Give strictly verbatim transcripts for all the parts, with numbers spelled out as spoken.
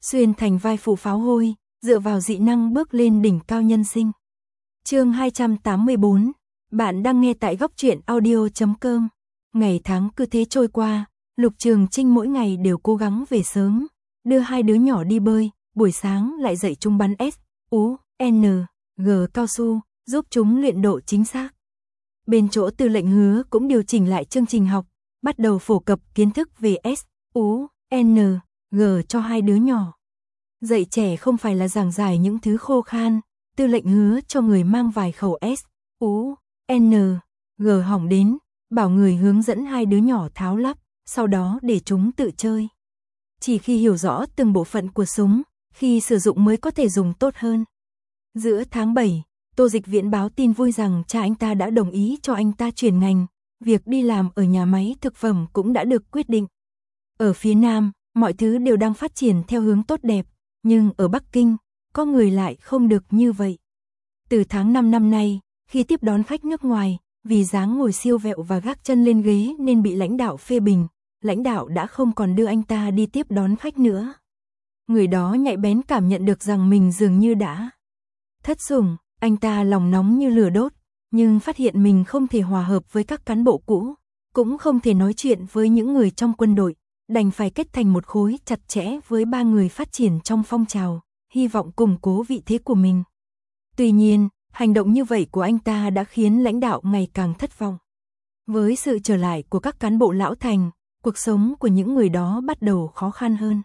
xuyên thành vai phụ pháo hôi, dựa vào dị năng bước lên đỉnh cao nhân sinh. Chương hai trăm tám mươi bốn, bạn đang nghe tại góc truyện audio chấm com. Ngày tháng cứ thế trôi qua, Lục Trường Trinh mỗi ngày đều cố gắng về sớm, đưa hai đứa nhỏ đi bơi, buổi sáng lại dạy chúng bắn S, U, N, G cao su, giúp chúng luyện độ chính xác. Bên chỗ Tư lệnh Hứa cũng điều chỉnh lại chương trình học, bắt đầu phổ cập kiến thức về S, U, N, G cho hai đứa nhỏ. Dạy trẻ không phải là giảng giải những thứ khô khan, Tư lệnh Hứa cho người mang vài khẩu S, U, N, G hỏng đến, bảo người hướng dẫn hai đứa nhỏ tháo lắp, sau đó để chúng tự chơi. Chỉ khi hiểu rõ từng bộ phận của súng, khi sử dụng mới có thể dùng tốt hơn. Giữa tháng bảy, Tô Dịch Viễn báo tin vui rằng cha anh ta đã đồng ý cho anh ta chuyển ngành, việc đi làm ở nhà máy thực phẩm cũng đã được quyết định. Ở phía Nam, mọi thứ đều đang phát triển theo hướng tốt đẹp, nhưng ở Bắc Kinh, có người lại không được như vậy. Từ tháng năm năm nay, khi tiếp đón khách nước ngoài, vì dáng ngồi siêu vẹo và gác chân lên ghế nên bị lãnh đạo phê bình, lãnh đạo đã không còn đưa anh ta đi tiếp đón khách nữa. Người đó nhạy bén cảm nhận được rằng mình dường như đã thất sủng, anh ta lòng nóng như lửa đốt, nhưng phát hiện mình không thể hòa hợp với các cán bộ cũ, cũng không thể nói chuyện với những người trong quân đội, đành phải kết thành một khối chặt chẽ với ba người phát triển trong phong trào, hy vọng củng cố vị thế của mình. Tuy nhiên, hành động như vậy của anh ta đã khiến lãnh đạo ngày càng thất vọng. Với sự trở lại của các cán bộ lão thành, cuộc sống của những người đó bắt đầu khó khăn hơn.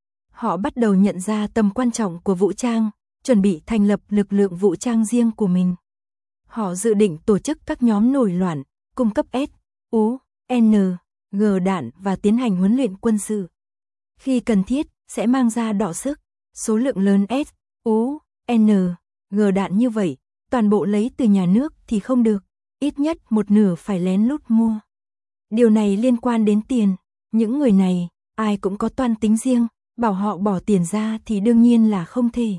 Họ bắt đầu nhận ra tầm quan trọng của vũ trang, chuẩn bị thành lập lực lượng vũ trang riêng của mình. Họ dự định tổ chức các nhóm nổi loạn, cung cấp S, U, N, G đạn và tiến hành huấn luyện quân sự. Khi cần thiết, sẽ mang ra đọ sức, số lượng lớn S, U, N, G đạn như vậy, toàn bộ lấy từ nhà nước thì không được, ít nhất một nửa phải lén lút mua. Điều này liên quan đến tiền, những người này, ai cũng có toan tính riêng, bảo họ bỏ tiền ra thì đương nhiên là không thể.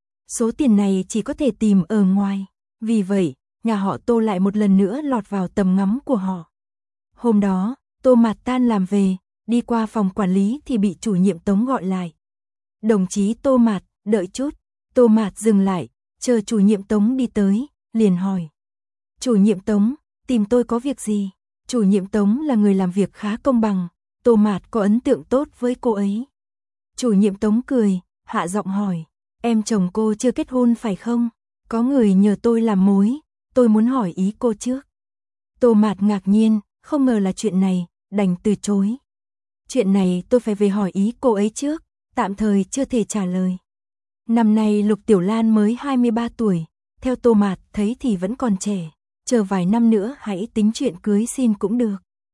Số tiền này chỉ có thể tìm ở ngoài, vì vậy, nhà họ Tô lại một lần nữa lọt vào tầm ngắm của họ. Hôm đó, Tô Mạt tan làm về, đi qua phòng quản lý thì bị chủ nhiệm Tống gọi lại. Đồng chí Tô Mạt, đợi chút. Tô Mạt dừng lại, chờ chủ nhiệm Tống đi tới, liền hỏi. Chủ nhiệm Tống, tìm tôi có việc gì? Chủ nhiệm Tống là người làm việc khá công bằng, Tô Mạt có ấn tượng tốt với cô ấy. Chủ nhiệm Tống cười, hạ giọng hỏi. Em chồng cô chưa kết hôn phải không? Có người nhờ tôi làm mối, tôi muốn hỏi ý cô trước. Tô Mạt ngạc nhiên, không ngờ là chuyện này, đành từ chối. Chuyện này tôi phải về hỏi ý cô ấy trước, tạm thời chưa thể trả lời. Năm nay Lục Tiểu Lan mới hai mươi ba tuổi, theo Tô Mạt thấy thì vẫn còn trẻ, chờ vài năm nữa hãy tính chuyện cưới xin cũng được.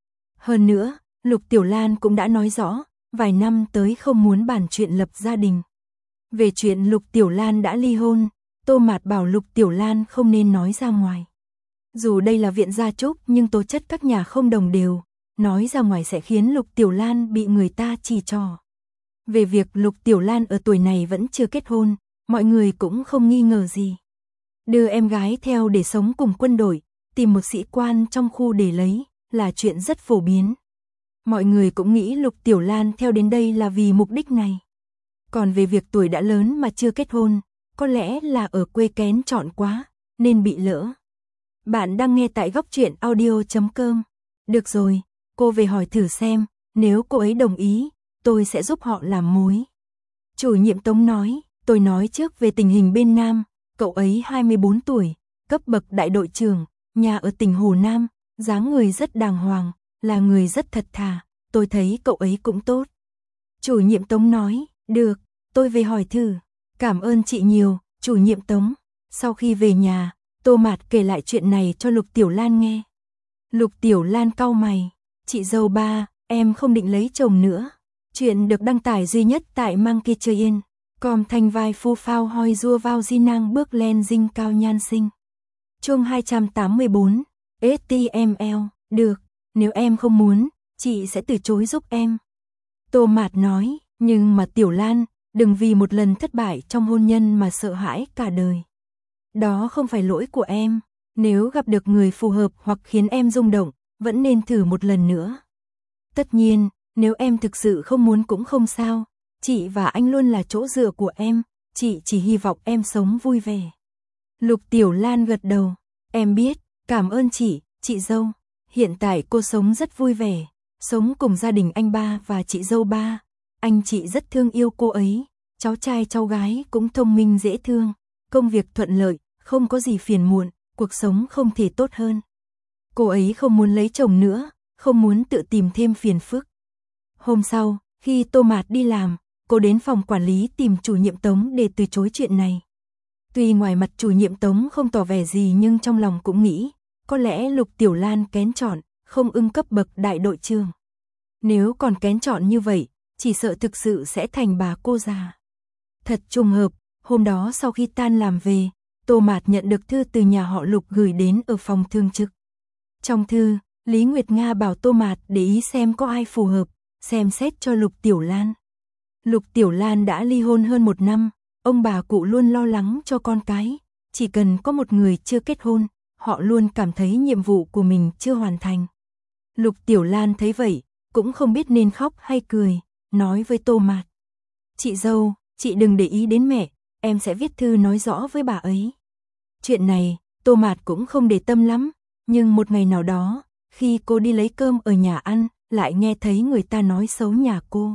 Hơn nữa, Lục Tiểu Lan cũng đã nói rõ, vài năm tới không muốn bàn chuyện lập gia đình. Về chuyện Lục Tiểu Lan đã ly hôn, Tô Mạt bảo Lục Tiểu Lan không nên nói ra ngoài. Dù đây là viện gia chúc nhưng tố chất các nhà không đồng đều, nói ra ngoài sẽ khiến Lục Tiểu Lan bị người ta chỉ trỏ. Về việc Lục Tiểu Lan ở tuổi này vẫn chưa kết hôn, mọi người cũng không nghi ngờ gì. Đưa em gái theo để sống cùng quân đội, tìm một sĩ quan trong khu để lấy, là chuyện rất phổ biến. Mọi người cũng nghĩ Lục Tiểu Lan theo đến đây là vì mục đích này. Còn về việc tuổi đã lớn mà chưa kết hôn, có lẽ là ở quê kén chọn quá, nên bị lỡ. Bạn đang nghe tại góc truyện audio chấm com. Được rồi, cô về hỏi thử xem, nếu cô ấy đồng ý, tôi sẽ giúp họ làm mối. Chủ nhiệm Tống nói, tôi nói trước về tình hình bên Nam, cậu ấy hai mươi bốn tuổi, cấp bậc đại đội trưởng, nhà ở tỉnh Hồ Nam, dáng người rất đàng hoàng, là người rất thật thà, tôi thấy cậu ấy cũng tốt. Chủ nhiệm Tống nói, được, tôi về hỏi thử. Cảm ơn chị nhiều, chủ nhiệm Tống. Sau khi về nhà, Tô Mạt kể lại chuyện này cho Lục Tiểu Lan nghe. Lục Tiểu Lan cau mày, chị dâu ba, em không định lấy chồng nữa. Chuyện được đăng tải duy nhất tại Mang Kia Chơi Yên. Com thanh vai phu phao hoi rua vào di năng bước lên dinh cao nhan sinh. Chương hai trăm tám mươi bốn, ét tê em lờ, được, nếu em không muốn, chị sẽ từ chối giúp em. Tô Mạt nói, nhưng mà Tiểu Lan, đừng vì một lần thất bại trong hôn nhân mà sợ hãi cả đời. Đó không phải lỗi của em, nếu gặp được người phù hợp hoặc khiến em rung động, vẫn nên thử một lần nữa. Tất nhiên, nếu em thực sự không muốn cũng không sao, Chị và anh luôn là chỗ dựa của em, chị chỉ hy vọng em sống vui vẻ. Lục Tiểu Lan gật đầu, em biết, cảm ơn chị, chị dâu. Hiện tại cô sống rất vui vẻ, sống cùng gia đình anh ba và chị dâu ba. Anh chị rất thương yêu cô ấy, cháu trai cháu gái cũng thông minh dễ thương, công việc thuận lợi, không có gì phiền muộn, cuộc sống không thể tốt hơn. Cô ấy không muốn lấy chồng nữa, không muốn tự tìm thêm phiền phức. Hôm sau, khi Tô Mạt đi làm, cô đến phòng quản lý tìm chủ nhiệm Tống để từ chối chuyện này. Tuy ngoài mặt chủ nhiệm Tống không tỏ vẻ gì nhưng trong lòng cũng nghĩ, có lẽ Lục Tiểu Lan kén chọn, không ưng cấp bậc đại đội trưởng. Nếu còn kén chọn như vậy, chỉ sợ thực sự sẽ thành bà cô già. Thật trùng hợp, hôm đó sau khi tan làm về, Tô Mạt nhận được thư từ nhà họ Lục gửi đến ở phòng thường trực. Trong thư, Lý Nguyệt Nga bảo Tô Mạt để ý xem có ai phù hợp, xem xét cho Lục Tiểu Lan. Lục Tiểu Lan đã ly hôn hơn một năm, ông bà cụ luôn lo lắng cho con cái, chỉ cần có một người chưa kết hôn, họ luôn cảm thấy nhiệm vụ của mình chưa hoàn thành. Lục Tiểu Lan thấy vậy, cũng không biết nên khóc hay cười, nói với Tô Mạt. Chị dâu, chị đừng để ý đến mẹ, em sẽ viết thư nói rõ với bà ấy. Chuyện này, Tô Mạt cũng không để tâm lắm, nhưng một ngày nào đó, khi cô đi lấy cơm ở nhà ăn, lại nghe thấy người ta nói xấu nhà cô.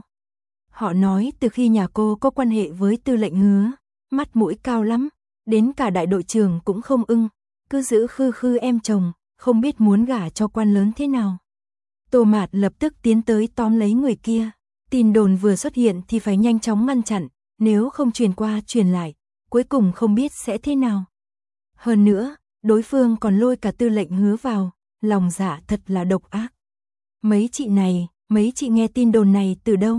Họ nói từ khi nhà cô có quan hệ với Tư lệnh Hứa, mắt mũi cao lắm, đến cả đại đội trưởng cũng không ưng, cứ giữ khư khư em chồng, không biết muốn gả cho quan lớn thế nào. Tô Mạt lập tức tiến tới tóm lấy người kia, tin đồn vừa xuất hiện thì phải nhanh chóng ngăn chặn, nếu không truyền qua truyền lại, cuối cùng không biết sẽ thế nào. Hơn nữa, đối phương còn lôi cả Tư lệnh Hứa vào, lòng dạ thật là độc ác. Mấy chị này, mấy chị nghe tin đồn này từ đâu?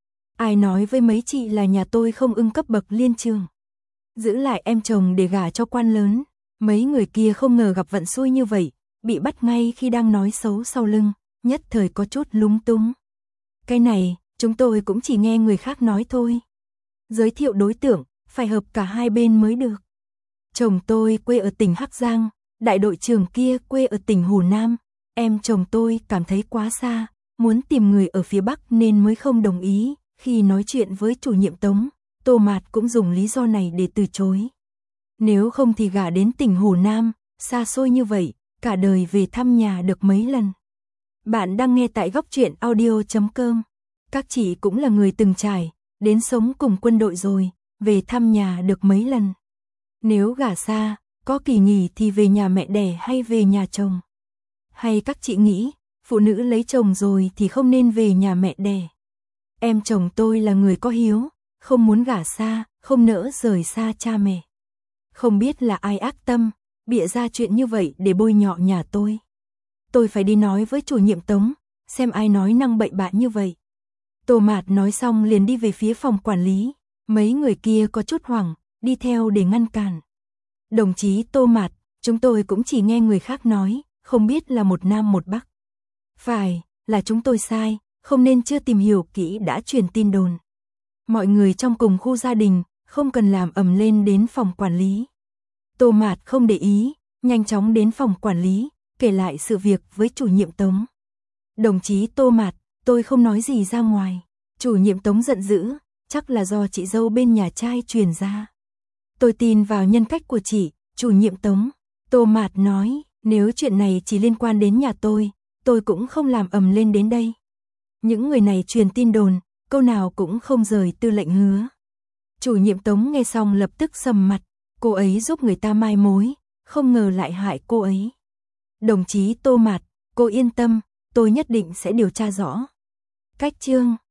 Ai nói với mấy chị là nhà tôi không ưng cấp bậc liên trường? Giữ lại em chồng để gả cho quan lớn. Mấy người kia không ngờ gặp vận xui như vậy, bị bắt ngay khi đang nói xấu sau lưng, nhất thời có chút lúng túng. Cái này, chúng tôi cũng chỉ nghe người khác nói thôi. Giới thiệu đối tượng, phải hợp cả hai bên mới được. Chồng tôi quê ở tỉnh Hắc Giang, đại đội trưởng kia quê ở tỉnh Hồ Nam. Em chồng tôi cảm thấy quá xa, muốn tìm người ở phía Bắc nên mới không đồng ý. Khi nói chuyện với chủ nhiệm Tống, Tô Mạt cũng dùng lý do này để từ chối. Nếu không thì gả đến tỉnh Hồ Nam, xa xôi như vậy, cả đời về thăm nhà được mấy lần. Bạn đang nghe tại góc truyện audio chấm com. Các chị cũng là người từng trải, đến sống cùng quân đội rồi, về thăm nhà được mấy lần. Nếu gả xa, có kỳ nghỉ thì về nhà mẹ đẻ hay về nhà chồng? Hay các chị nghĩ, phụ nữ lấy chồng rồi thì không nên về nhà mẹ đẻ? Em chồng tôi là người có hiếu, không muốn gả xa, không nỡ rời xa cha mẹ. Không biết là ai ác tâm, bịa ra chuyện như vậy để bôi nhọ nhà tôi. Tôi phải đi nói với chủ nhiệm Tống, xem ai nói năng bậy bạ như vậy. Tô Mạt nói xong liền đi về phía phòng quản lý, mấy người kia có chút hoảng, đi theo để ngăn cản. Đồng chí Tô Mạt, chúng tôi cũng chỉ nghe người khác nói, không biết là một Nam một Bắc. Phải, là chúng tôi sai, không nên chưa tìm hiểu kỹ đã truyền tin đồn. Mọi người trong cùng khu gia đình, không cần làm ầm lên đến phòng quản lý. Tô Mạt không để ý, nhanh chóng đến phòng quản lý, kể lại sự việc với chủ nhiệm Tống. Đồng chí Tô Mạt, tôi không nói gì ra ngoài. Chủ nhiệm Tống giận dữ, chắc là do chị dâu bên nhà trai truyền ra. Tôi tin vào nhân cách của chị, chủ nhiệm Tống. Tô Mạt nói, nếu chuyện này chỉ liên quan đến nhà tôi, tôi cũng không làm ầm lên đến đây. Những người này truyền tin đồn, câu nào cũng không rời Tư lệnh Hứa. Chủ nhiệm Tống nghe xong lập tức sầm mặt, cô ấy giúp người ta mai mối, không ngờ lại hại cô ấy. Đồng chí Tô Mạt, cô yên tâm, tôi nhất định sẽ điều tra rõ. Cách chương